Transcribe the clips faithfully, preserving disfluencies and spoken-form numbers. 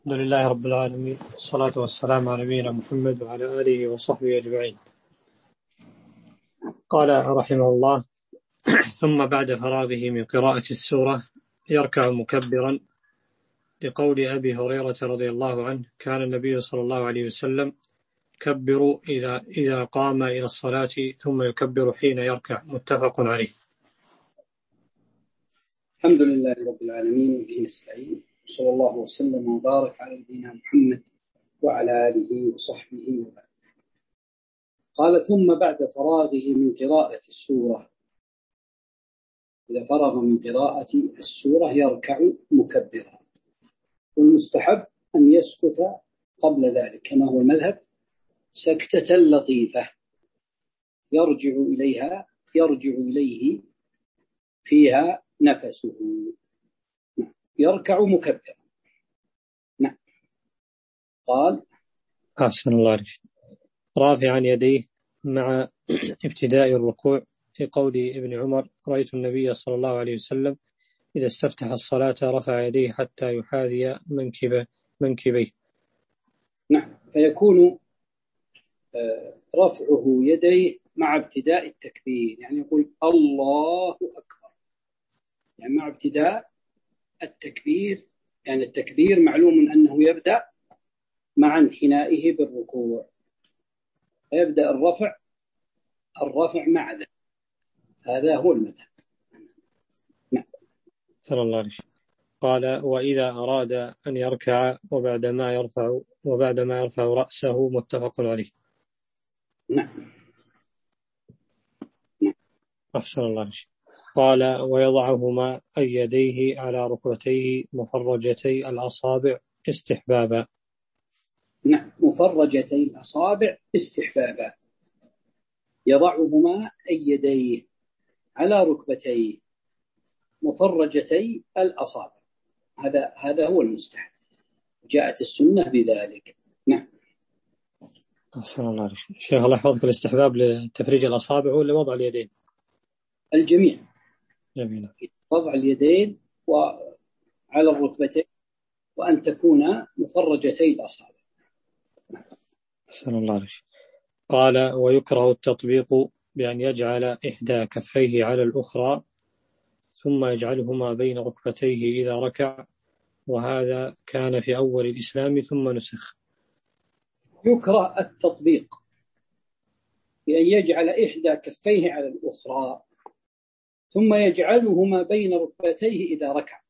الحمد لله رب العالمين، والصلاة والسلام على نبينا محمد وعلى آله وصحبه أجمعين. قال رحمه الله: ثم بعد فراغه من قراءة السورة يركع مكبرا، لقول أبي هريرة رضي الله عنه: كان النبي صلى الله عليه وسلم يكبر إذا, إذا قام إلى الصلاة ثم يكبر حين يركع. متفق عليه. الحمد لله رب العالمين، وبه نستعين، صلى الله وسلم وبارك على نبينا محمد وعلى آله وصحبه وبعد. قال: ثم بعد فراغه من قراءة السورة، إذا فرغ من قراءة السورة يركع مكبرا، والمستحب أن يسكت قبل ذلك كما هو المذهب، سكتة لطيفة يرجع إليها يرجع إليه فيها نفسه. يركع مكبرا. نعم. قال: أحسن الله عليك. رافعا يديه مع ابتداء الركوع، في قول ابن عمر: رأيت النبي صلى الله عليه وسلم إذا استفتح الصلاة رفع يديه حتى يحاذي منكب منكبيه. نعم. فيكون رفعه يديه مع ابتداء التكبير، يعني يقول الله أكبر، يعني مع ابتداء التكبير. يعني التكبير معلوم أنه يبدأ مع انحنائه بالركوع، فيبدأ الرفع الرفع مع ذلك. هذا هو المذهب. نعم. صلى الله عليه وسلم. قال: وإذا أراد أن يركع وبعدما يرفع وبعدما يرفع رأسه. متفق عليه. نعم. أحسن الله عليه. قال: ويضعهما أي يديه على ركبتيه مفرجتي الأصابع استحبابا. نعم. مفرجتي الأصابع استحبابا. يضعهما أي يديه على ركبتيه مفرجتي الأصابع، هذا هذا هو المستحب، جاءت السنة بذلك. نعم. أحسن الله عليك. شيخ الله يحفظك، الاستحباب لتفريج الأصابع ولا وضع اليدين؟ الجميع. جميل. وضع اليدين وعلى الركبتين، وأن تكون مفرجتي الأصابع. أحسن الله عليك. قال: ويكره التطبيق بأن يجعل إحدى كفيه على الأخرى ثم يجعلهما بين ركبتيه إذا ركع، وهذا كان في أول الإسلام ثم نسخ. يكره التطبيق بأن يجعل إحدى كفيه على الأخرى ثم يجعلهما بين ركبتيه إذا ركع،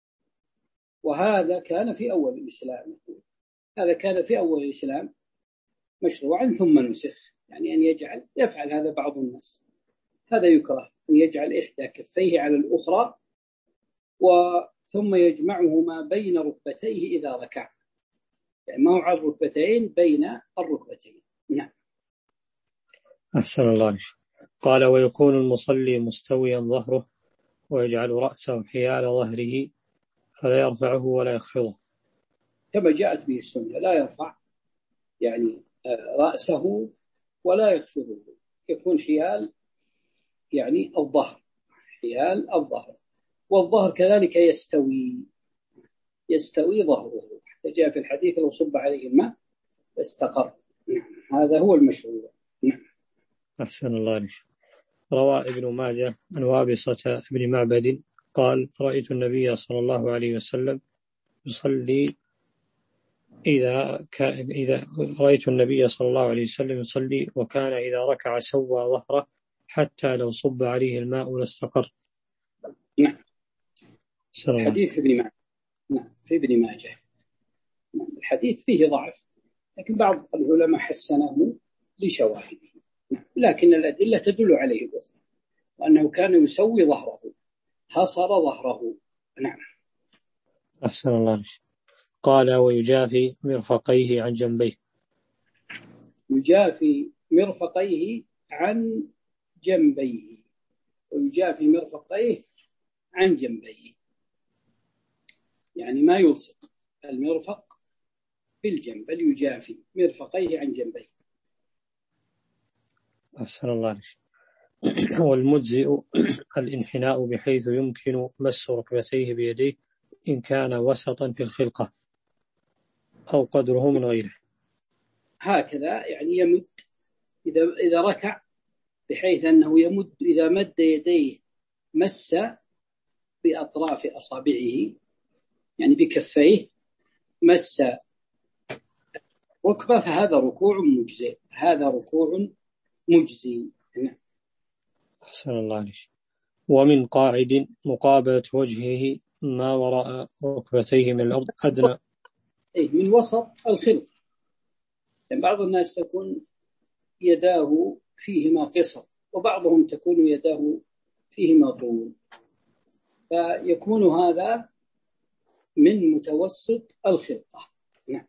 وهذا كان في أول الإسلام. هذا كان في أول الإسلام مشروعا ثم نسخ، يعني أن يجعل يفعل هذا بعض الناس. هذا يكره، أن يجعل إحدى كفيه على الأخرى وثم يجمعهما بين ركبتيه إذا ركع، يعني ما هو على الركبتين، بين الركبتين. نعم. أحسن الله عليك. قال: ويكون المصلي مستويا ظهره ويجعل رأسه حيال ظهره فلا يرفعه ولا يخفضه، كما جاءت به السنة، لا يرفع يعني رأسه ولا يخفضه، يكون حيال يعني الظهر، حيال الظهر، والظهر كذلك يستوي يستوي ظهره، حتى جاء في الحديث: لو صب عليه الماء استقر. هذا هو المشروع. نعم. أحسن الله عليك. روى ابن ماجه عن وابصة بن معبد قال: رأيت النبي صلى الله عليه وسلم يصلي إذا ك... إذا رأيت النبي صلى الله عليه وسلم يصلي وكان إذا ركع سوى ظهره حتى لو صب عليه الماء لاستقر. نعم. الحديث ابن ماجه. نعم، في ابن ماجه. نعم. الحديث فيه ضعف، لكن بعض العلماء حسنه لشواهده. نعم. لكن الأدلة تدل عليه الأخرى، وأنه كان يسوي ظهره، حصر ظهره. نعم. أحسن الله عليك. قال: ويجافي مرفقيه عن جنبيه. يجافي مرفقيه عن جنبيه ويجافي مرفقيه عن جنبيه، يعني ما يلصق المرفق بالجنب، بل يجافي مرفقيه عن جنبيه. أحسن الله عليك. والمجزئ الانحناء بحيث يمكن مس ركبتيه بيديه إن كان وسطا في الخلقة. أو قدره من غيره. هكذا يعني يمد إذا إذا ركع بحيث أنه يمد إذا مد يديه مس بأطراف أصابعه يعني بكفيه مس ركبة، فهذا ركوع مجزئ، هذا ركوع مجزي. أحسن الله عليك. ومن قاعد مقابلة وجهه ما وراء ركبتيه من الأرض أدنى. أي من وسط الخلق، يعني بعض الناس تكون يداه فيهما قصر وبعضهم تكون يداه فيهما طول، فيكون هذا من متوسط الخلقة. نعم.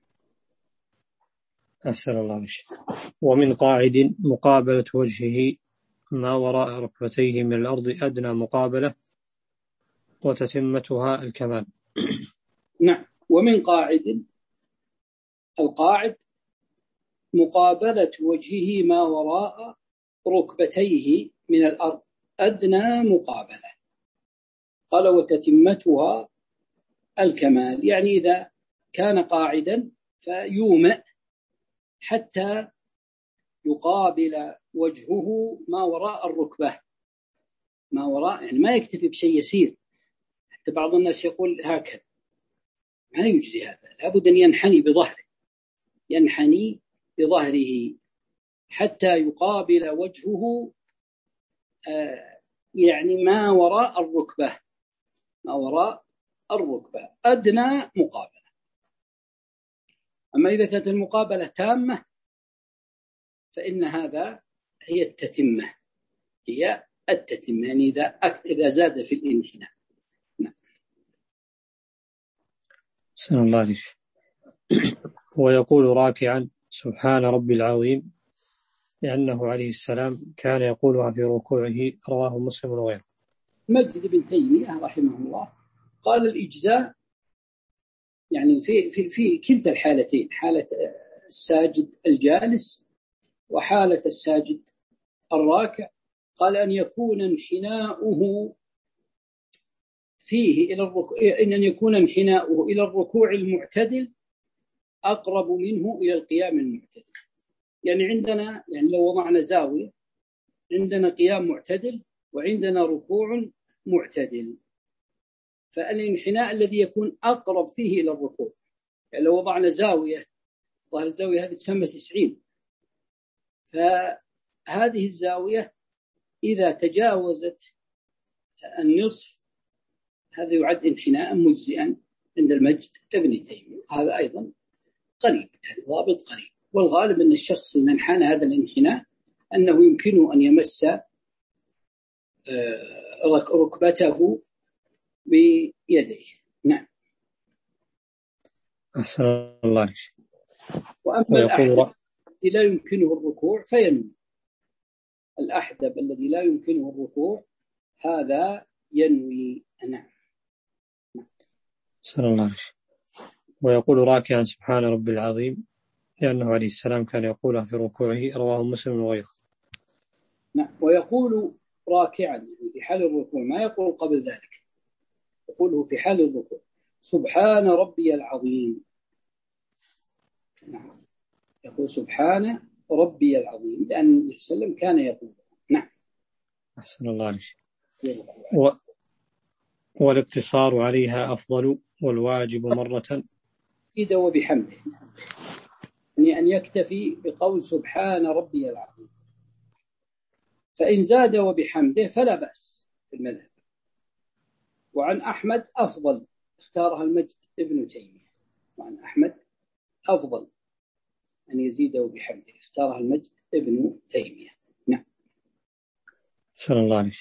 أحسن الله عليك. ومن قاعد مقابلة وجهه ما وراء ركبتيه من الأرض أدنى مقابلة وتتمتها الكمال. نعم. ومن قاعد، القاعد مقابلة وجهه ما وراء ركبتيه من الأرض أدنى مقابلة، قال وتتمتها الكمال، يعني إذا كان قاعدا فيومئ حتى يقابل وجهه ما وراء الركبة، ما وراء يعني ما يكتفي بشيء يسير. حتى بعض الناس يقول هكذا، ما يجزي هذا، لابد أن ينحني بظهره، ينحني بظهره حتى يقابل وجهه آه يعني ما وراء الركبة، ما وراء الركبة أدنى مقابلة. أما إذا كانت المقابلة تامة فإن هذا هي التتمة، هي التتمة يعني إذا إذا زاد في الانحناء. نعم. سلام الله عليك. ويقول راكعا سبحان ربي العظيم، لأنه عليه السلام كان يقولها في ركوعه، رواه مسلم وغيره. مجد بن تيمية رحمه الله قال الإجزاء يعني في في في كلتا الحالتين، حالة الساجد الجالس وحالة الساجد الراكع، قال أن يكون انحناؤه فيه إلى الركوع، إن أن يكون انحناؤه إلى الركوع المعتدل أقرب منه إلى القيام المعتدل. يعني عندنا يعني لو وضعنا زاوية عندنا قيام معتدل وعندنا ركوع معتدل، فالانحناء الذي يكون أقرب فيه إلى الركوع، يعني لو وضعنا زاوية، ظهر الزاوية هذه تسمى تسعين، فهذه الزاوية إذا تجاوزت النصف هذا يعد انحناء مجزئا عند المجد ابن تيمية. هذا أيضا قريب، يعني ضابط قريب. والغالب أن الشخص إذا انحنى هذا الانحناء أنه يمكنه أن يمس ركبته بيديه. نعم. أحسن الله عليك. وأما الأحدب الذي لا يمكنه الركوع فينوي، الأحدب الذي لا يمكنه الركوع هذا ينوي. نعم. أحسن الله عليك. ويقول راكعا سبحان ربي العظيم، لأنه عليه السلام كان يقولها في ركوعه، رواه مسلم وغيره. نعم. ويقول راكعا في حال الركوع، ما يقول قبل ذلك، يقوله في حال الركوع سبحان ربي العظيم. نعم. يقول سبحان ربي العظيم لأن النبي صلى الله عليه وسلم كان يقول. نعم. أحسن الله عليك. و... والاقتصار عليها أفضل، والواجب مرة إذا وبحمده، يعني أن يكتفي بقول سبحان ربي العظيم، فإن زاد وبحمده فلا بأس في المذهب. وعن أحمد أفضل، اختارها المجد ابن تيمية، وعن أحمد أفضل أن يزيد وبحمده، اختارها المجد ابن تيمية. نعم. صلى الله عليه.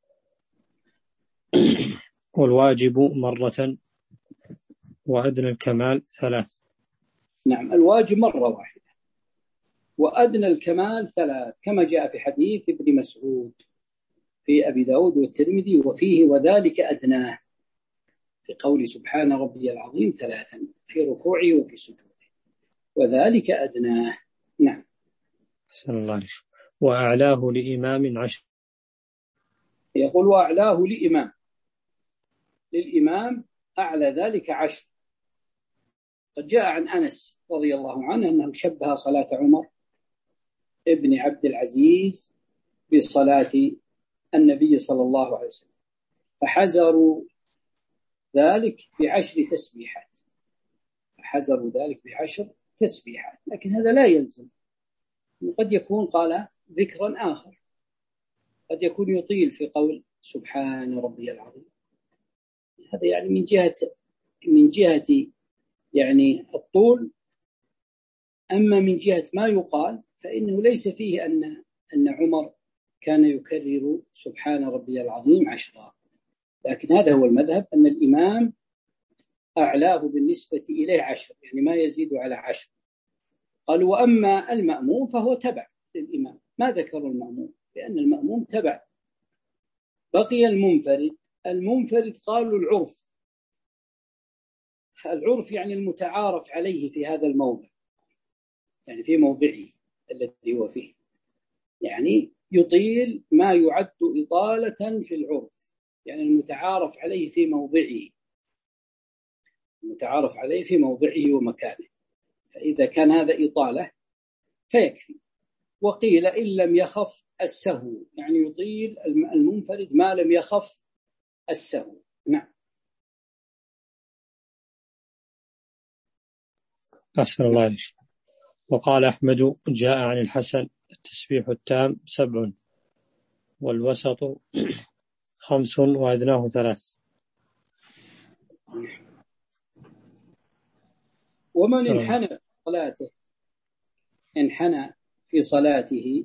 والواجب مرة، وأدنى الكمال ثلاث. نعم. الواجب مرة واحدة، وأدنى الكمال ثلاث، كما جاء في حديث ابن مسعود في أبي داود والترمذي وفيه وذلك أدناه، في قول سبحان ربي العظيم ثلاثا في ركوعه وفي سجوده، وذلك أدناه. نعم. أحسن الله عليك. وأعلاه لإمام عشر. يقول وأعلاه لإمام، للإمام أعلى ذلك عشر، قد جاء عن أنس رضي الله عنه أنه شبه صلاة عمر ابن عبد العزيز بصلاة النبي صلى الله عليه وسلم، فحزروا ذلك بعشر تسبيحات فحزروا ذلك بعشر تسبيحات لكن هذا لا يلزم، قد يكون قال ذكرا آخر، قد يكون يطيل في قول سبحان ربي العظيم، هذا يعني من جهة من جهة يعني الطول. أما من جهة ما يقال فإنه ليس فيه أن أن عمر كان يكرر سبحان ربي العظيم عشرا، لكن هذا هو المذهب أن الإمام أعلاه بالنسبة إليه عشر، يعني ما يزيد على عشر. قال وأما المأموم فهو تبع للإمام، ما ذكروا المأموم لأن المأموم تبع. بقي المنفرد، المنفرد قالوا العرف، العرف يعني المتعارف عليه في هذا الموضع، يعني في موضعه الذي هو فيه، يعني يطيل ما يعد إطالة في العرف، يعني المتعارف عليه في موضعه المتعارف عليه في موضعه ومكانه، فإذا كان هذا إطالة فيكفي. وقيل إن لم يخف السهو، يعني يطيل المنفرد ما لم يخف السهو. نعم. أحسن الله عليك. وقال أحمد جاء عن الحسن التسبيح التام سبع والوسط خمس وأدناه ثلاث. ومن انحنى في صلاته انحنى في صلاته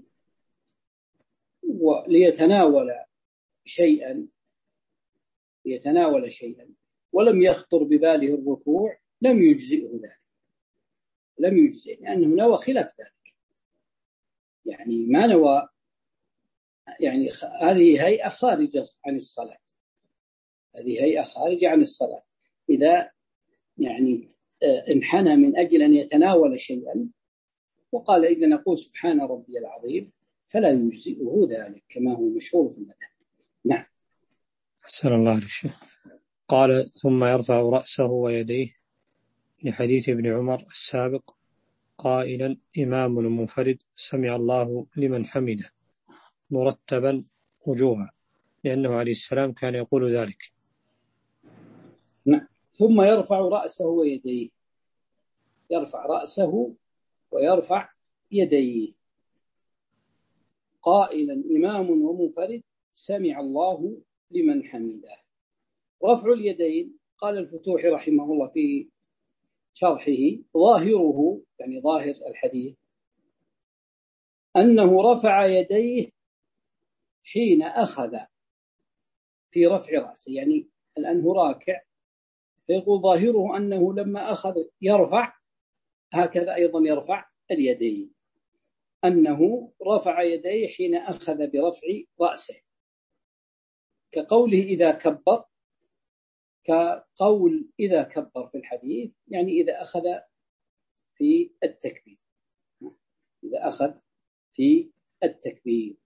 وليتناول شيئا ليتناول شيئا ولم يخطر بباله الركوع لم يجزئه ذلك، لم يجزئه لأنه نوى خلاف ذلك، يعني ما نوى، يعني هذه هيئة خارجة عن الصلاة، هذه هيئة خارجة عن الصلاة. إذا يعني انحنى من أجل أن يتناول شيئا وقال إذا نقول سبحان ربي العظيم فلا يجزئه ذلك كما هو مشهور في المذهب. نعم. أحسن الله عليك. قال ثم يرفع رأسه ويديه لحديث ابن عمر السابق قائلا إمام منفرد سمع الله لمن حمده مرتبا وجوها، لأنه عليه السلام كان يقول ذلك. نعم. ثم يرفع رأسه ويديه، يرفع رأسه ويرفع يديه قائلا إمام ومنفرد سمع الله لمن حمده. رفع اليدين قال الفتوح رحمه الله في شرحه ظاهره، يعني ظاهر الحديث أنه رفع يديه حين أخذ في رفع رأسه، يعني الآن هو راكع فيقول ظاهره أنه لما أخذ يرفع هكذا أيضا يرفع اليدين، أنه رفع يديه حين أخذ برفع رأسه، كقوله إذا كبر، كقول إذا كبر في الحديث، يعني إذا أخذ في التكبير، إذا أخذ في التكبير.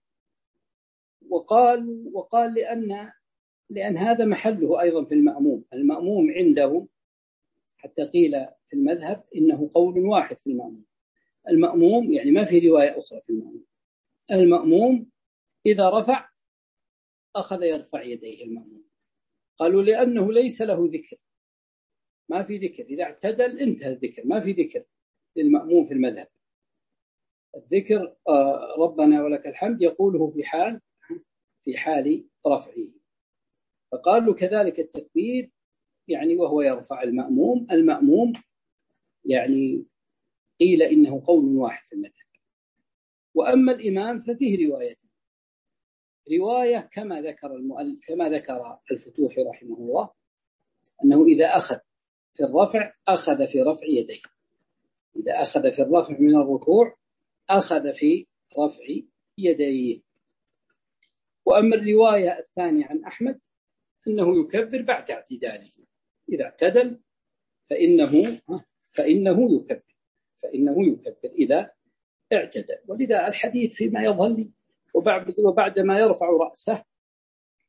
وقال وقال لأن لأن هذا محله أيضا في المأموم، المأموم عنده حتى قيل في المذهب إنه قول واحد في المأموم، المأموم يعني ما في رواية أخرى في المأموم، المأموم إذا رفع أخذ يرفع يديه المأموم، قالوا لأنه ليس له ذكر، ما في ذكر، إذا اعتدل انتهى الذكر، ما في ذكر للمأموم في المذهب، الذكر آه ربنا ولك الحمد يقوله في حال في حال رفعه، فقالوا كذلك التكبير يعني وهو يرفع المأموم، المأموم يعني قيل إنه قول واحد في المذهب. وأما الإمام ففيه رواية رواية كما ذكر المؤلف كما ذكر الفتوح رحمه الله أنه إذا أخذ في الرفع أخذ في رفع يديه، إذا أخذ في الرفع من الركوع أخذ في رفع يديه. وأما الرواية الثانية عن أحمد أنه يكبر بعد اعتداله، إذا اعتدل فإنه فإنه يكبر فإنه يكبر إذا اعتدل. ولذا الحديث فيما يظهر لي وبعد وبعد ما يرفع رأسه،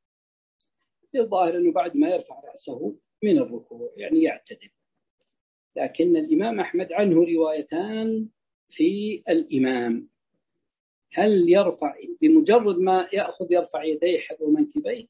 الظاهر أنه بعد ما يرفع رأسه من الركوع يعني يعتدل، لكن الإمام أحمد عنه روايتان في الإمام، هل يرفع بمجرد ما يأخذ يرفع يديه حذو منكبيه،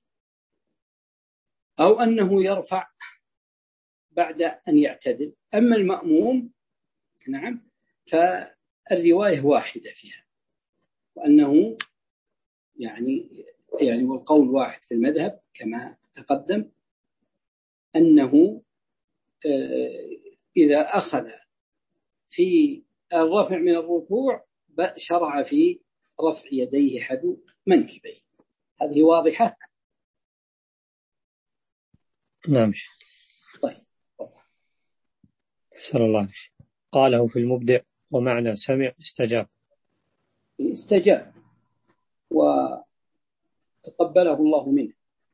أو أنه يرفع بعد أن يعتدل. أما المأموم نعم فالرواية واحدة فيها، وأنه يعني يعني والقول واحد في المذهب كما تقدم، أنه إذا أخذ في الرفع من الركوع شرع في رفع يديه حذو منكبيه. هذه واضحة. نعم. طيب أسأل الله عليك. قاله في المبدع ومعنى سمع استجاب. استجاب وتقبله الله منه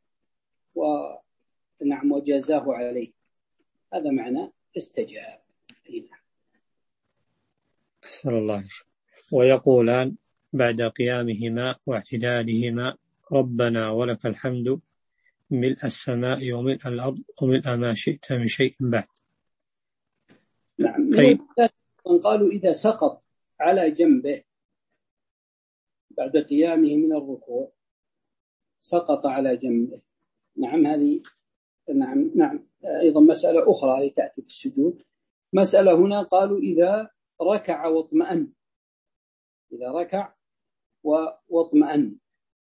ونعم وجازاه عليه، هذا معنى استجاب. أسأل الله عليك. ويقولان بعد قيامهما واعتدالهما ربنا ولك الحمد ملء السماء وملء الأرض وملء ما شئت من شيء بعد. نعم. من قالوا إذا سقط على جنبه بعد قيامه من الركوع، سقط على جنبه، نعم هذه نعم نعم أيضا مسألة أخرى لتأتي في السجود. مسألة هنا قالوا إذا ركع واطمأن، إذا ركع واطمأن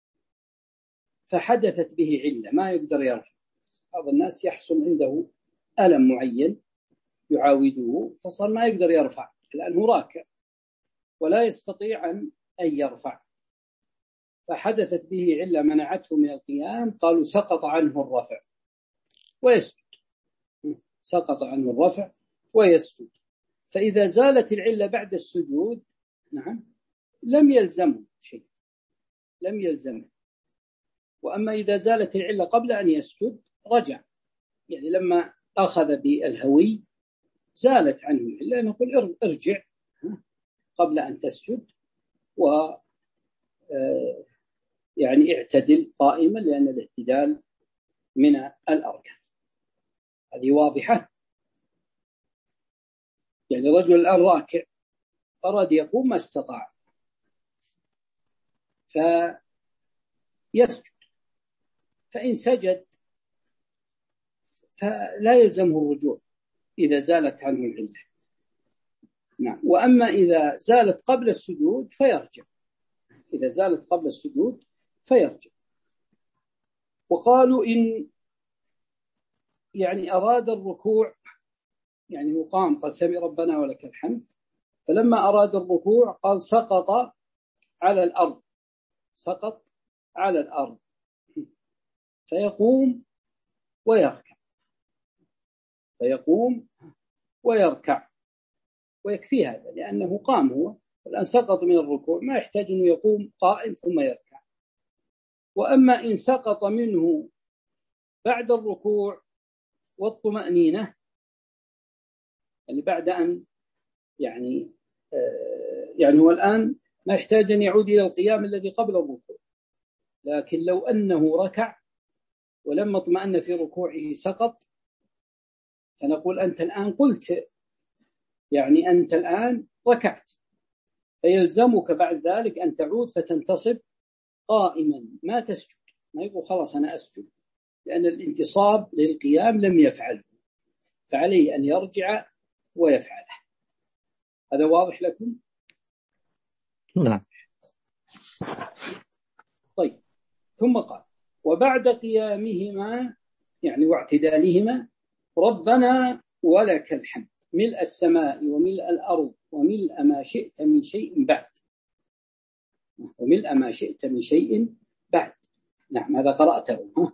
فحدثت به علة ما يقدر يرفع. بعض الناس يحصل عنده ألم معين يعاوده فصار ما يقدر يرفع لأنه راكع ولا يستطيع أن يرفع، فحدثت به علة منعته من القيام، قالوا سقط عنه الرفع ويسجد، سقط عنه الرفع ويسجد. فإذا زالت العلة بعد السجود نعم لم يلزمه شيء، لم يلزمه. وأما إذا زالت العلة قبل أن يسجد رجع، يعني لما أخذ بالهوي زالت عنه العلة، نقول ارجع قبل أن تسجد و يعني اعتدل قائما، لأن الاعتدال من الأركان. هذه واضحة. يعني رجل الآن راكع أراد يقوم ما استطاع فيسجد، فإن سجد فلا يلزمه الرجوع إذا زالت عنه العلة. نعم. وأما إذا زالت قبل السجود فيرجع، إذا زالت قبل السجود فيرجع. وقالوا إن يعني أراد الركوع، يعني هو قام قال سمع ربنا ولك الحمد، فلما أراد الركوع قال سقط على الأرض، سقط على الأرض، فيقوم ويركع، فيقوم ويركع ويكفي هذا، لأنه قام هو والآن سقط من الركوع، ما يحتاج أنه يقوم قائم ثم يركع. وأما إن سقط منه بعد الركوع والطمأنينة، يعني بعد أن يعني آه يعني هو الآن ما يحتاج أن يعود إلى القيام الذي قبل الركوع، لكن لو أنه ركع ولما اطمأن في ركوعه سقط، فنقول أنت الآن قلت يعني أنت الآن ركعت، فيلزمك بعد ذلك أن تعود فتنتصب قائما، ما تسجد، ما يقول خلاص أنا أسجد، لأن الانتصاب للقيام لم يفعله، فعليه أن يرجع ويفعله. هذا واضح لكم؟ نعم. طيب. ثم قال وبعد قيامهما يعني واعتدالهما ربنا ولك الحمد ملء السماء وملء الأرض وملء ما شئت من شيء بعد، وملء ما شئت من شيء بعد. نعم هذا قرأته ها؟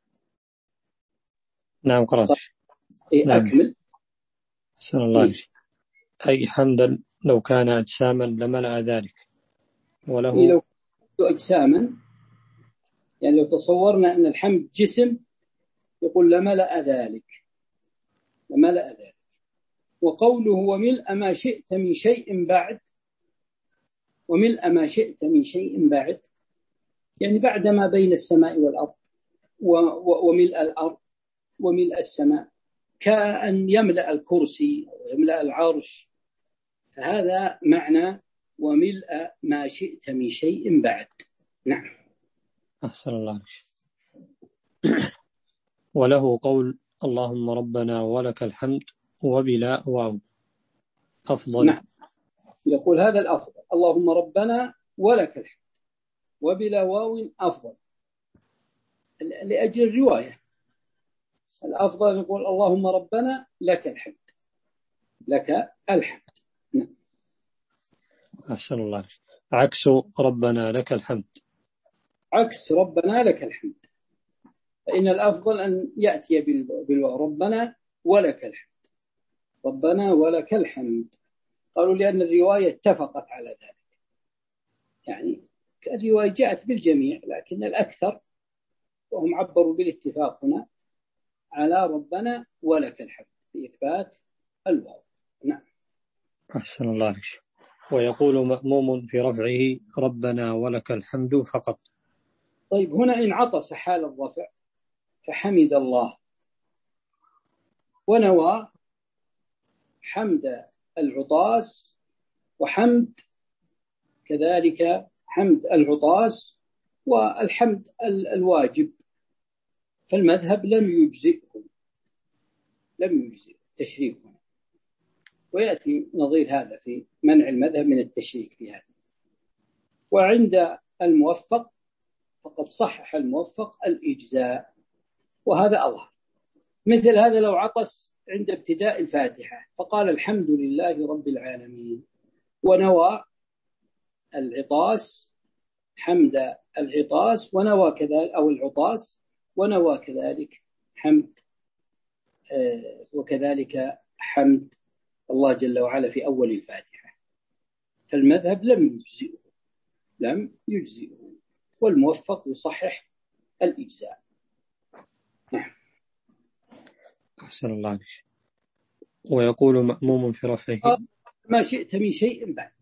نعم قرأت. إيه نعم. أكمل. أحسن الله إيه؟ أي حمدا لو كان أجساما لملأ ذلك، وله إيه لو كنت أجساما، يعني لو تصورنا أن الحمد جسم يقول لملأ ذلك، لملأ ذلك. وقوله وملء ما شئت من شيء بعد، وملء ما شئت من شيء بعد يعني بعد ما بين السماء والأرض وملء الأرض وملء السماء كأن يملأ الكرسي أو يملأ العرش، فهذا معنى وملء ما شئت من شيء بعد. نعم. أحسن الله عليك. وله قول اللهم ربنا ولك الحمد وبلا واو أفضل. نعم، يقول هذا الأفضل، اللهم ربنا ولك الحمد وبلا واو أفضل، لأجل الرواية. الأفضل يقول اللهم ربنا لك الحمد، لك الحمد. نعم. أحسن الله عليك. عكس ربنا لك الحمد، عكس ربنا لك الحمد، فإن الأفضل أن يأتي بالواو، ربنا ولك الحمد، ربنا ولك الحمد. قالوا لأن الرواية اتفقت على ذلك، يعني الرواية جاءت بالجميع، لكن الأكثر وهم عبروا بالاتفاق هنا على ربنا ولك الحمد بإثبات الواو. نعم. أحسن الله عليك. ويقول مأموم في رفعه ربنا ولك الحمد فقط. طيب، هنا إن عطس حال الرفع فحمد الله ونوى حمد العطاس وحمد كذلك حمد العطاس والحمد الواجب، فالمذهب لم يجزئه، لم يجزئ التشريك هنا، ويأتي نظير هذا في منع المذهب من التشريك في هذا. وعند الموفق فقد صحح الموفق الإجزاء، وهذا أظهر. مثل هذا لو عطس عند ابتداء الفاتحة فقال الحمد لله رب العالمين، ونوى العطاس حمد العطاس ونوى كذلك، أو العطاس ونوى كذلك حمد آه وكذلك حمد الله جل وعلا في أول الفاتحة، فالمذهب لم يجزئه، لم يجزئه، والموفق يصحح الإجزاء. نعم. أحسن الله عليك. ويقول مأموم في رفعه ما شئت من شيء بعد.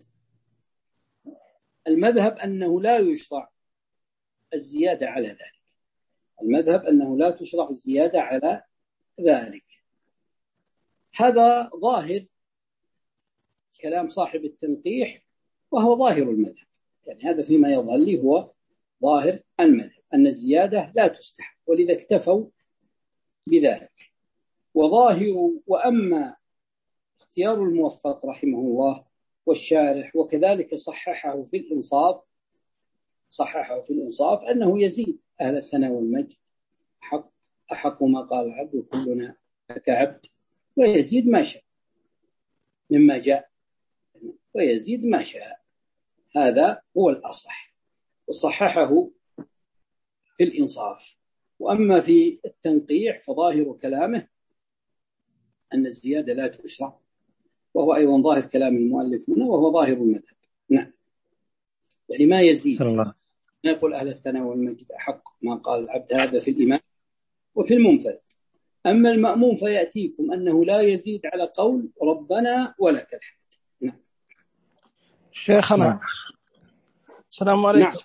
المذهب أنه لا يشرع الزيادة على ذلك، المذهب أنه لا تشرع الزيادة على ذلك. هذا ظاهر كلام صاحب التنقيح، وهو ظاهر المذهب، يعني هذا فيما يظهر لي هو ظاهر المذهب أن الزيادة لا تستحب، ولذا اكتفوا بذلك. وظاهر وأما اختيار الموفق رحمه الله والشارح وكذلك صححه في الإنصاف، صححه في الإنصاف أنه يزيد أهل الثناء والمجد حق أحق ما قال العبد وكلنا لك عبد، ويزيد ما شاء مما جاء، ويزيد ما شاء، هذا هو الأصح، وصححه في الإنصاف. وأما في التنقيح فظاهر كلامه أن الزيادة لا تشرع، وهو أيضا ظاهر كلام المؤلف هنا، وهو ظاهر المذهب. نعم، يعني ما يزيد، ما يقول أهل الثناء والمجد أحق ما قال العبد، هذا في الإمام وفي المنفرد. أما المأموم فيأتيكم أنه لا يزيد على قول ربنا ولك الحمد. نعم. شيخنا نعم. السلام عليكم. نعم.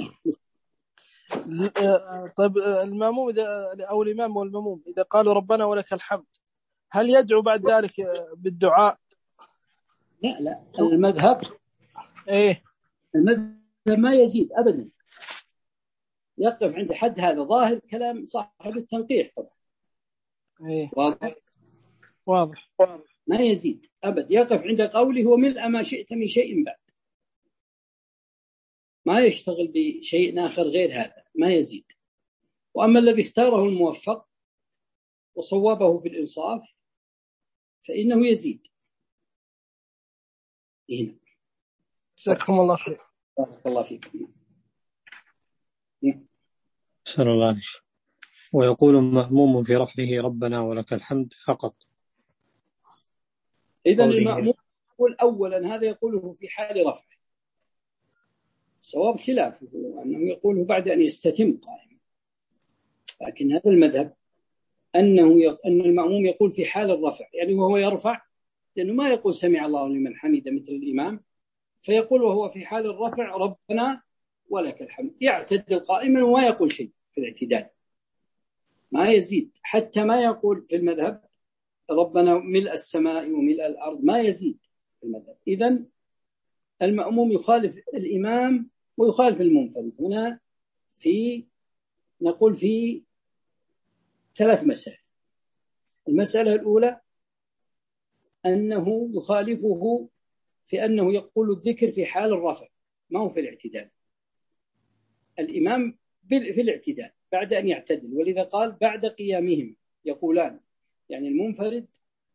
طيب المأموم إذا أو الإمام والمأموم إذا قالوا ربنا ولك الحمد هل يدعو بعد ذلك بالدعاء؟ لا لا، المذهب إيه المذهب ما يزيد أبدا، يقف عند حد هذا، ظاهر كلام صاحب التنقيح طبعا. إيه واضح واضح ما يزيد أبد، يقف عند قوله وملء ما شئت من شيء بعد، ما يشتغل بشيء آخر غير هذا، ما يزيد. وأما الذي اختاره الموفق وصوبه في الإنصاف فإنه يزيد. هنا جزاكم الله خير. بارك الله فيكم. أحسن الله عليك. ويقول مأموم في رفعه ربنا ولك الحمد فقط. إذن المأموم يقول أولا هذا يقوله في حال رفعه، صواب خلافه أنه يقوله بعد أن يستتم قائما، لكن هذا المذهب أنه يق... أن المأموم يقول في حال الرفع، يعني وهو يرفع، لأنه ما يقول سمع الله لمن حمده مثل الإمام، فيقول وهو في حال الرفع ربنا ولك الحمد، يعتدل قائما وما يقول شيء في الاعتدال، ما يزيد، حتى ما يقول في المذهب ربنا ملء السماء وملء الأرض ما يزيد في المذهب. إذن المأموم يخالف الإمام ويخالف المنفرد. هنا في نقول في ثلاث مسائل. المسألة الأولى أنه يخالفه في أنه يقول الذكر في حال الرفع، ما هو في الاعتدال. الإمام في الاعتدال بعد أن يعتدل، ولذا قال بعد قيامهم يقولان، يعني المنفرد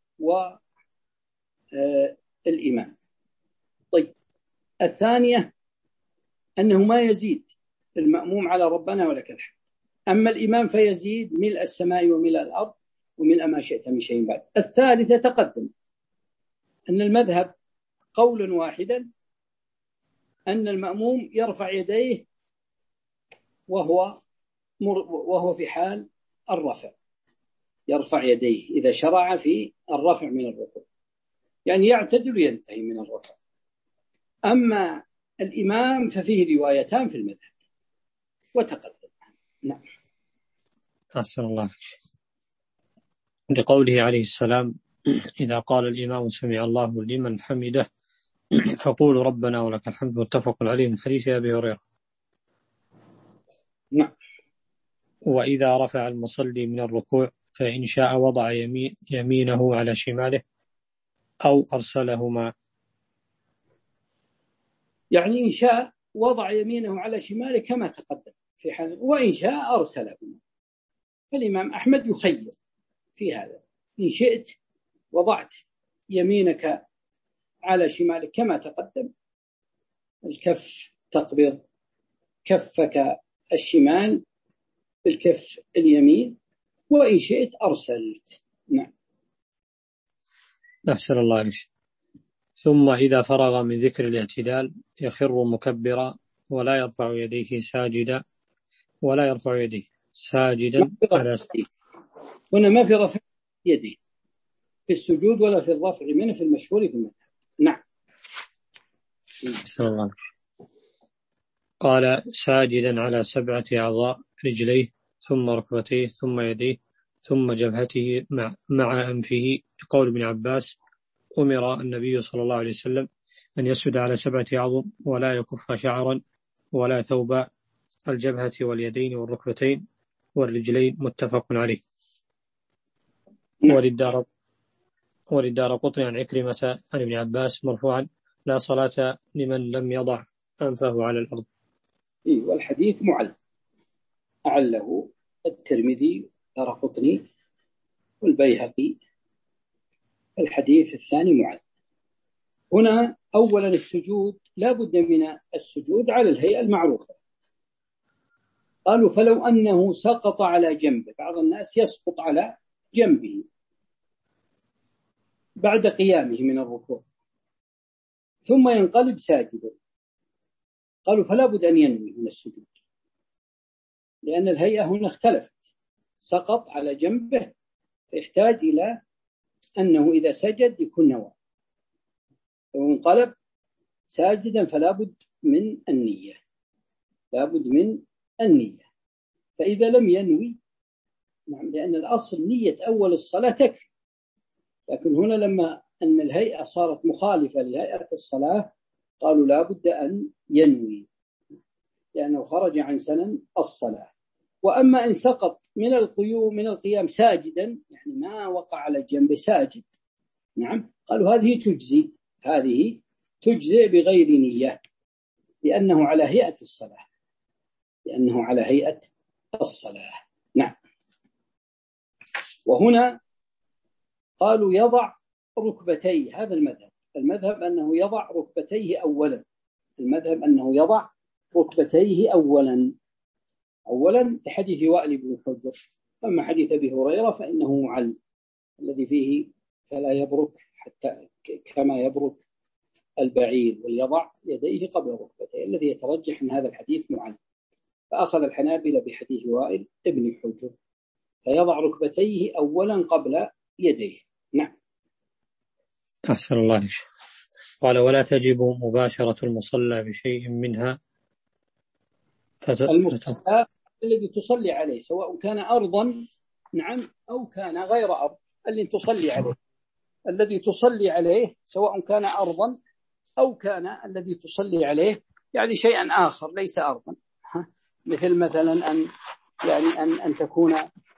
والإمام. طيب، الثانية أنه ما يزيد المأموم على ربنا ولك الحمد، أما الإمام فيزيد ملء السماء وملء الأرض وملء ما شئت من شيء بعد. الثالثة تقدم أن المذهب قولا واحدا أن المأموم يرفع يديه وهو وهو في حال الرفع، يرفع يديه إذا شرع في الرفع من الركوع، يعني يعتدل ينتهي من الرفع. أما الإمام ففيه روايتان في المذهب وتقدم. نعم. أحسن الله. لقوله عليه السلام: إذا قال الإمام سمع الله لمن حمده فقولوا ربنا ولك الحمد، متفق عليه من حديث أبي هريرة. نعم. وإذا رفع المصلي من الركوع فإن شاء وضع يمين يمينه على شماله أو أرسلهما، يعني إن شاء وضع يمينه على شماله كما تقدم في حال، وإن شاء أرسلهما. فالإمام أحمد يخير في هذا، إن شئت وضعت يمينك على شمالك كما تقدم، الكف تقبض كفك الشمال بالكف اليمين، وإن شئت أرسلت. نعم. أحسن الله عليك. ثم إذا فرغ من ذكر الاعتدال يخر مكبرا ولا يرفع يديه ساجدا ولا يرفع يديه ساجدا على هنا ما في رفع يديه في السجود ولا في الرفع منه في المشهور في المذهب. نعم. أحسن الله عليك. قال ساجدا على سبعة أعضاء: رجليه ثم ركبتيه ثم يديه ثم جبهته مع, مع أنفه. قول ابن عباس: أمر النبي صلى الله عليه وسلم أن يسجد على سبعة أعظم ولا يكف شعرا ولا ثوبا، الجبهة واليدين والركبتين والرجلين، متفق عليه. وللدار وللدار قطني عن عكرمة عن ابن عباس مرفوعا: لا صلاة لمن لم يضع أنفه على الأرض. إيه، والحديث معل، أعله الترمذي دار قطني والبيهقي. الحديث الثاني معل. هنا أولا السجود لا بد من السجود على الهيئة المعروفة. قالوا فلو أنه سقط على جنبه، بعض الناس يسقط على جنبه بعد قيامه من الركوع ثم ينقلب ساجدا، قالوا فلا بد أن ينوي من السجود، لأن الهيئة هنا اختلفت. سقط على جنبه فيحتاج إلى أنه إذا سجد يكون نوى، وانقلب ساجدا فلا بد من النية، لا بد من النية. فإذا لم ينوي، نعم، لأن الأصل نية أول الصلاة تكفي، لكن هنا لما أن الهيئة صارت مخالفة لهيئة الصلاة قالوا لا بد أن ينوي، لأنه خرج عن سنن الصلاة. وأما إن سقط من القيوم من القيام ساجدا، يعني ما وقع على جنبه ساجد، نعم، قالوا هذه تجزي، هذه تجزي بغير نية، لأنه على هيئة الصلاة، لأنه على هيئة الصلاة. نعم. وهنا قالوا يضع ركبتيه، هذا المذهب، المذهب أنه يضع ركبتيه أولا، المذهب أنه يضع ركبتيه أولا أولا لحديث وائل بن حجر. أما حديث أبي هريرة فإنه معل، الذي فيه فلا يبرك حتى كما يبرك البعير، وليضع يديه قبل ركبتيه، الذي يترجح من هذا الحديث معل. فأخذ الحنابلة بحديث وائل ابن حجر، فيضع ركبتيه أولا قبل يديه. نعم. أحسن الله عليك. قال ولا تجب مباشرة المصلى بشيء منها فت... المصلى الذي تصلي عليه سواء كان أرضا، نعم، أو كان غير أرض، اللي تصلي عليه، الذي تصلي عليه سواء كان أرضا أو كان الذي تصلي عليه يعني شيئا آخر ليس أرضا، مثل مثلا أن يعني أن أن تكون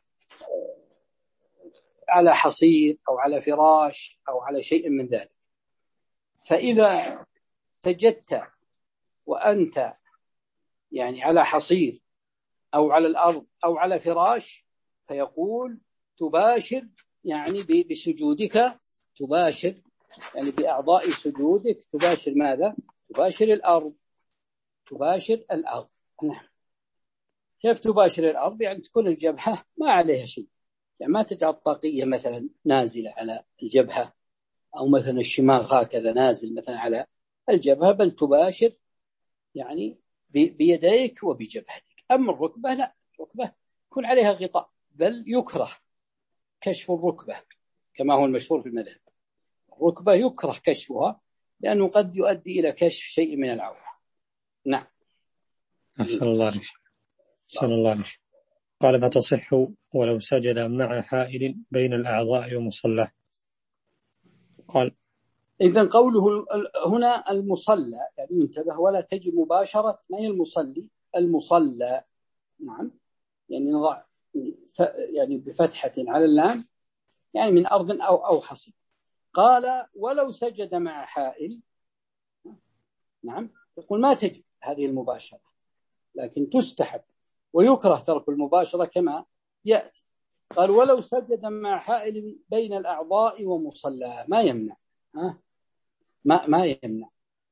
على حصير أو على فراش أو على شيء من ذلك. فإذا سجدت وأنت يعني على حصير أو على الأرض أو على فراش، فيقول تباشر يعني بسجودك، تباشر يعني بأعضاء سجودك، تباشر ماذا؟ تباشر الأرض، تباشر الأرض. نعم. كيف تباشر الأرض؟ يعني تكون الجبهة ما عليها شيء، يعني ما تجعل الطاقية مثلا نازلة على الجبهة أو مثلا الشماغ هكذا نازل مثلا على الجبهة، بل تباشر يعني بيديك وبجبهتك. أما الركبة لا، الركبة يكون عليها غطاء، بل يكره كشف الركبة كما هو المشهور في المذهب. الركبة يكره كشفها لأنه قد يؤدي إلى كشف شيء من العورة. نعم. أحسن الله عليك. أحسن الله عليك. قال فتصح ولو سجد مع حائل بين الأعضاء ومصلى. قال إذن قوله هنا المصلى يعني انتبه، ولا تجب مباشرة ما هي المصلي، المصلى. نعم. يعني نضع يعني بفتحة على اللام يعني من أرض أو أو حصير. قال ولو سجد مع حائل، نعم، يقول ما تجب هذه المباشرة، لكن تستحب ويكره ترك المباشرة كما يأتي. قال ولو سجد مع حائل بين الأعضاء ومصلى ما يمنع، ها ما ما يمنع.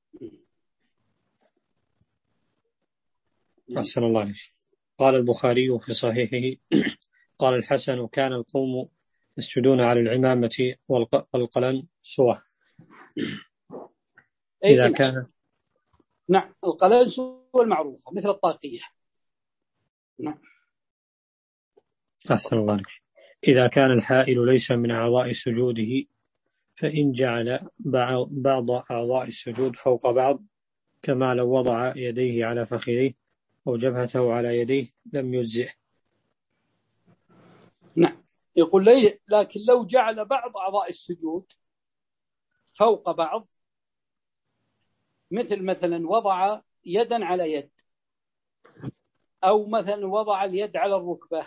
أحسن الله عليك. قال البخاري في صحيحه قال الحسن كان القوم يسجدون على العمامة والقلم سوى. إذا نعم. كان نعم القلنسوة المعروفة مثل الطاقية. نعم. أحسن الله عليك. إذا كان الحائل ليس من أعضاء سجوده فإن جعل بعض أعضاء السجود فوق بعض كما لو وضع يديه على فخذيه أو جبهته على يديه لم يجزئ. نعم. يقول لي لكن لو جعل بعض أعضاء السجود فوق بعض، مثل مثلا وضع يدا على يد، أو مثلا وضع اليد على الركبة،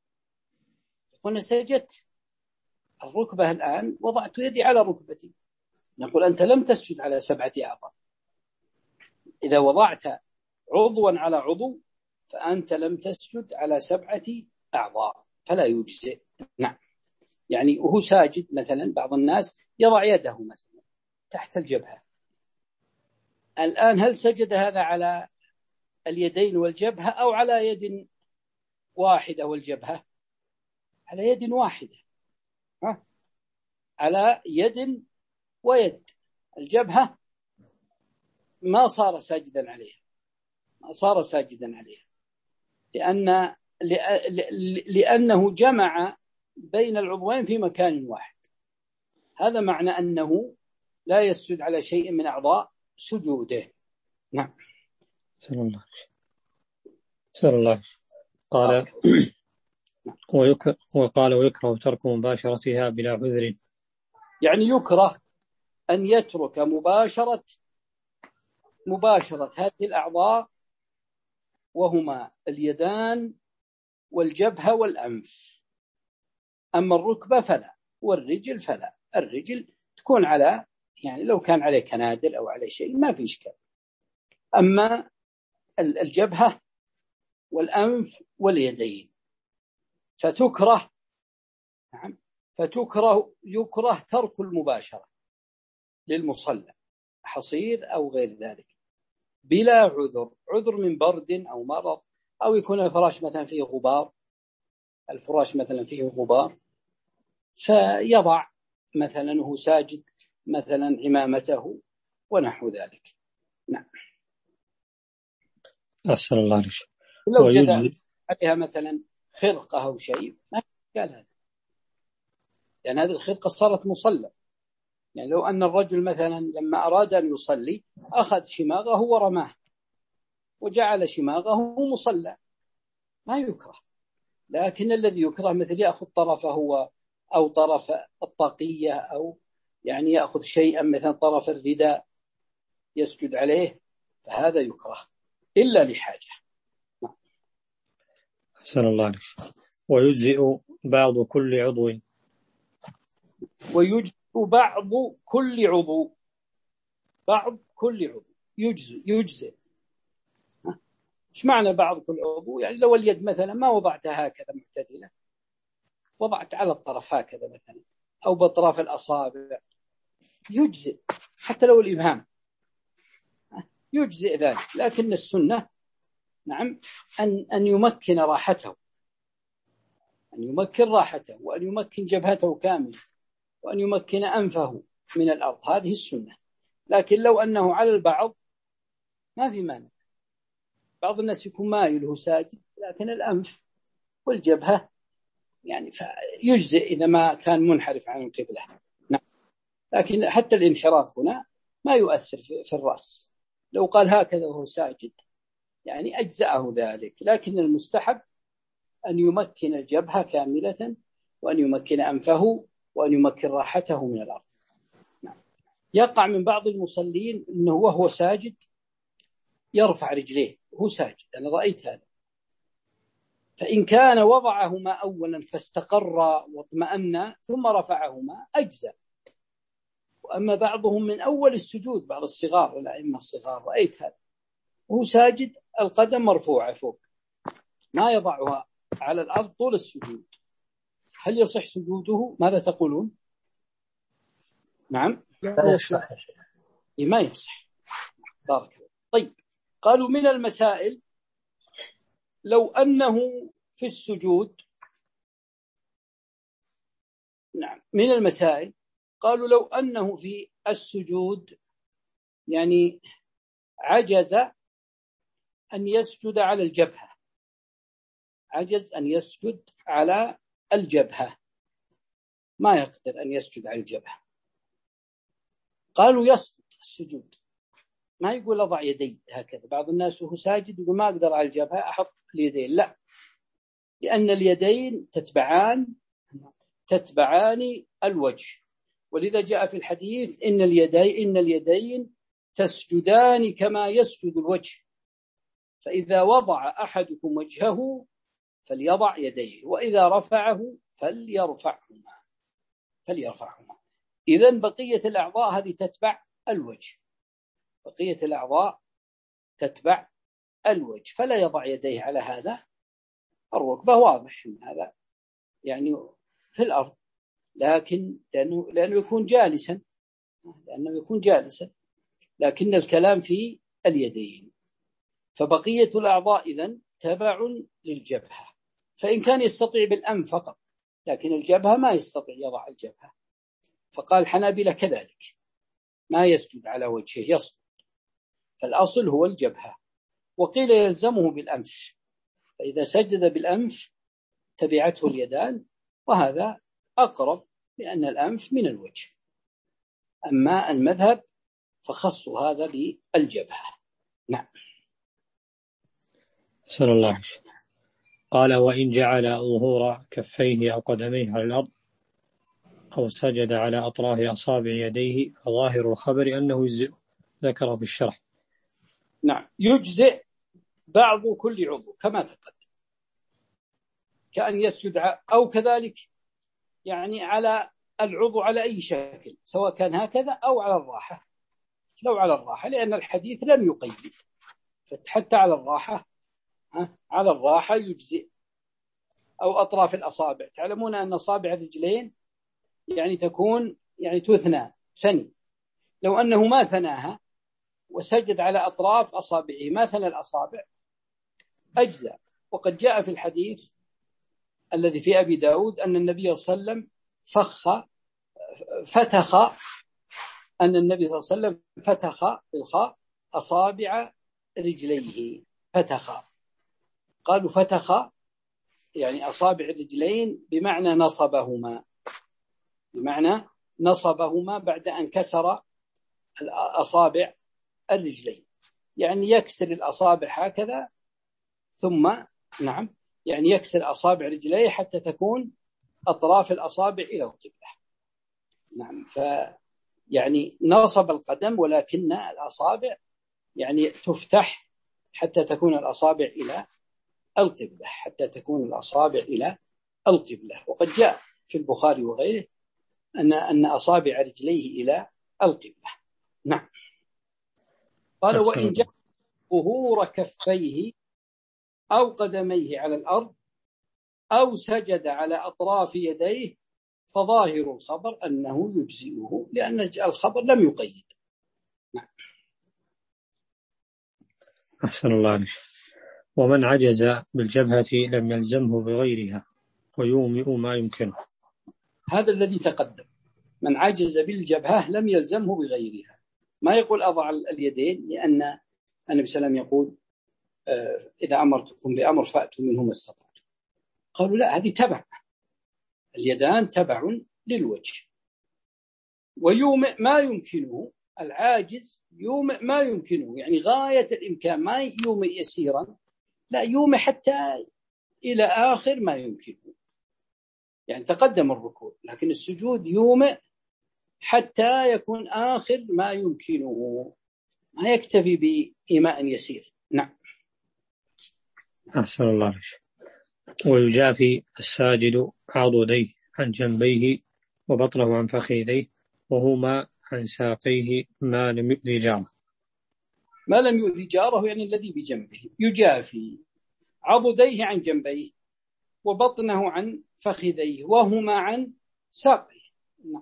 قلنا سجدت الركبة الآن وضعت يدي على ركبتي، نقول أنت لم تسجد على سبعة أعضاء. إذا وضعت عضوا على عضو فأنت لم تسجد على سبعة أعضاء فلا يجزئ. نعم. يعني وهو ساجد مثلا بعض الناس يضع يده مثلا تحت الجبهة، الآن هل سجد هذا على اليدين والجبهة أو على يد واحدة والجبهة؟ على يد واحدة، ها؟ على يد ويد. الجبهة ما صار ساجدا عليها، ما صار ساجدا عليها لأن لأنه جمع بين العضوين في مكان واحد. هذا معنى أنه لا يسجد على شيء من أعضاء سجوده. نعم. سلام الله سلام الله. قال ويكره وقال ويكره ترك مباشرتها بلا عذر. يعني يكره أن يترك مباشرة مباشرة هذه الأعضاء وهما اليدان والجبهة والأنف. أما الركبة فلا، والرجل فلا. الرجل تكون على يعني لو كان عليه كنادر أو عليه شيء ما في إشكال. أما الجبهة والأنف واليدين فتكره، نعم، فتكره يكره ترك المباشرة للمصلى حصير أو غير ذلك بلا عذر، عذر من برد أو مرض، أو يكون الفراش مثلا فيه غبار، الفراش مثلا فيه غبار فيضع مثلا وهو ساجد مثلا عمامته ونحو ذلك. نعم. أحسن الله عليك. لو جد عليها مثلا خرقة أو شيء ما قال هذا، لأن يعني هذه الخرقة صارت مصلى. يعني لو أن الرجل مثلا لما أراد أن يصلي أخذ شماغه ورماه وجعل شماغه مصلى ما يكره، لكن الذي يكره مثل يأخذ طرفه أو طرف الطاقية، أو يعني يأخذ شيئا مثلا طرف الرداء يسجد عليه، فهذا يكره إلا لحاجة. أحسن الله عليك. ويجزئ بعض كل عضو. ويجزئ بعض كل عضو. بعض كل عضو يجزئ يجزئ ايش معنى بعض كل عضو؟ يعني لو اليد مثلا ما وضعتها هكذا معتدلة، وضعت على الطرف هكذا مثلا، أو بأطراف الأصابع، يجزئ حتى لو الإبهام يجزئ ذلك. لكن السنة نعم أن أن يمكن راحته، أن يمكن راحته، وأن يمكن جبهته كاملة، وأن يمكن أنفه من الأرض، هذه السنة. لكن لو أنه على البعض ما في مانع. بعض الناس يكون مايل وهو ساجد، لكن الأنف والجبهة يعني يجزئ إذا ما كان منحرف عن القبلة. نعم. لكن حتى الانحراف هنا ما يؤثر في الرأس. لو قال هكذا وهو ساجد يعني أجزأه ذلك. لكن المستحب أن يمكن الجبهة كاملة، وأن يمكن أنفه، وأن يمكن راحته من الأرض. نعم. يقع من بعض المصلين أنه وهو ساجد يرفع رجليه وهو ساجد، أنا رأيت هذا. فإن كان وضعهما أولا فاستقر واطمأن ثم رفعهما أجزأ. وأما بعضهم من أول السجود، بعض الصغار الأئمة الصغار رأيت هذا وهو ساجد القدم مرفوعة فوق، ما يضعها على الأرض طول السجود، هل يصح سجوده؟ ماذا تقولون؟ نعم لا يصح. ما يصح. بارك الله. طيب، قالوا من المسائل لو أنه في السجود، نعم من المسائل قالوا لو أنه في السجود يعني عجز أن يسجد على الجبهة، عجز أن يسجد على الجبهة، ما يقدر أن يسجد على الجبهة، قالوا يسقط السجود، ما يقول أضع يدي هكذا. بعض الناس وهو ساجد يقول ما أقدر على الجبهة أحط اليدين، لا، لأن اليدين تتبعان تتبعان الوجه، ولذا جاء في الحديث إن اليدين إن اليدين تسجدان كما يسجد الوجه، فإذا وضع أحدكم وجهه فليضع يديه، وإذا رفعه فليرفعهما فليرفعهما إذن بقية الأعضاء هذه تتبع الوجه، بقية الأعضاء تتبع الوجه، فلا يضع يديه على هذا الركبة، واضح من هذا يعني في الأرض، لكن لأنه, لأنه يكون جالسا لأنه يكون جالسا لكن الكلام في اليدين. فبقية الأعضاء إذن تبع للجبهة، فإن كان يستطيع بالأنف فقط، لكن الجبهة ما يستطيع يضع الجبهة، فقال حنابلة كذلك ما يسجد على وجهه يسقط، فالأصل هو الجبهة. وقيل يلزمه بالأنف، فإذا سجد بالأنف تبعته اليدان، وهذا أقرب لأن الأنف من الوجه. أما المذهب فخص هذا بالجبهة. نعم. صلى الله عليه وسلم. قال وإن جعل ظهور كفيه أو قدميه على الأرض أو سجد على أطراف أصابع يديه فظاهر الخبر أنه يجزئ، ذكره في الشرح. نعم، يجزئ بعض كل عضو كما تقدم، كأن يسجد أو كذلك يعني على العضو على أي شكل، سواء كان هكذا أو على الراحة. لو على الراحة لأن الحديث لم يقيد، حتى على الراحة على الراحة يجزئ، أو أطراف الأصابع. تعلمون أن أصابع الرجلين يعني تكون يعني تثنى ثني، لو أنه ما ثناها وسجد على أطراف أصابعه ما ثنى الأصابع أجزاء. وقد جاء في الحديث الذي في أبي داود أن النبي صلى الله عليه وسلم فخ فتخ أن النبي صلى الله عليه وسلم فتخ بالخاء أصابع رجليه، فتخ. قالوا فتخ يعني أصابع الرجلين بمعنى نصبهما، بمعنى نصبهما بعد أن كسر الأصابع الرجلين، يعني يكسر الأصابع هكذا ثم نعم يعني يكسر أصابع رجليه حتى تكون أطراف الأصابع إلى القبلة. نعم، فيعني نصب القدم ولكن الأصابع يعني تفتح حتى تكون الأصابع إلى القبلة، حتى تكون الأصابع إلى القبلة. وقد جاء في البخاري وغيره أن أن أصابع رجليه إلى القبلة. نعم. قال وإن جاء ظهور كفيه أو قدميه على الأرض أو سجد على أطراف يديه فظاهر الخبر أنه يجزئه، لأن الخبر لم يقيد. نعم. أحسن الله عليك. ومن عجز بالجبهة لم يلزمه بغيرها ويومئ ما يمكنه. هذا الذي تقدم، من عجز بالجبهة لم يلزمه بغيرها. ما يقول أضع اليدين، لأن النبي صلى الله عليه وسلم يقول إذا أمرتكم بأمر فأتوا منه ما استطعتم. قالوا لا، هذه تبع، اليدان تبع للوجه. ويومئ ما يمكنه، العاجز يومئ ما يمكنه، يعني غاية الإمكان، ما يومئ يسيرا، لا، يومئ حتى إلى آخر ما يمكنه. يعني تقدم الركوع، لكن السجود يومئ حتى يكون آخر ما يمكنه، ما يكتفي بإيماء يسير. نعم. أحسن الله عليك. ويجافي الساجد عضديه عن جنبيه وبطنه عن فخذيه وهما عن ساقيه ما لم يؤذي جاره. ما لم يؤذي جاره يعني الذي بجنبه. يجافي عضديه عن جنبيه وبطنه عن فخذيه وهما عن ساقيه. نعم.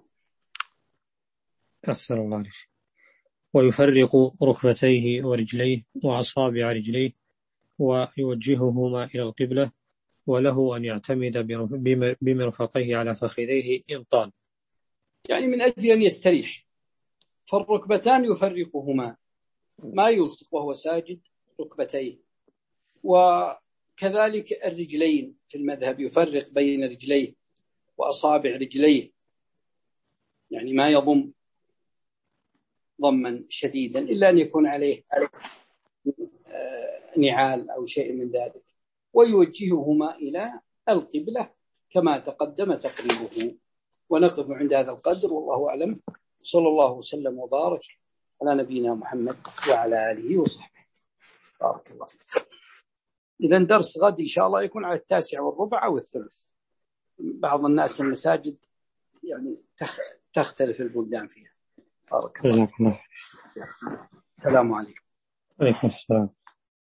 أحسن الله عليك. ويفرق ركبتيه ورجليه وأصابع رجليه ويوجههما إلى القبلة، وله أن يعتمد بمرفقيه على فخذيه إن طال، يعني من أجل أن يستريح. فالركبتان يفرقهما، ما يلصق وهو ساجد ركبتيه. وكذلك الرجلين في المذهب يفرق بين رجليه وأصابع رجليه، يعني ما يضم ضما شديدا إلا أن يكون عليه نعال أو شيء من ذلك. ويوجههما إلى القبلة كما تقدم تقريره. ونقف عند هذا القدر، والله أعلم. صلى الله وسلم وبارك على نبينا محمد وعلى آله وصحبه. بارك الله فيك. إذن درس غد إن شاء الله يكون على التاسع والربع أو الثلث. بعض الناس المساجد يعني تختلف البلدان فيها. بارك الله. الله. السلام عليكم. عليكم السلام.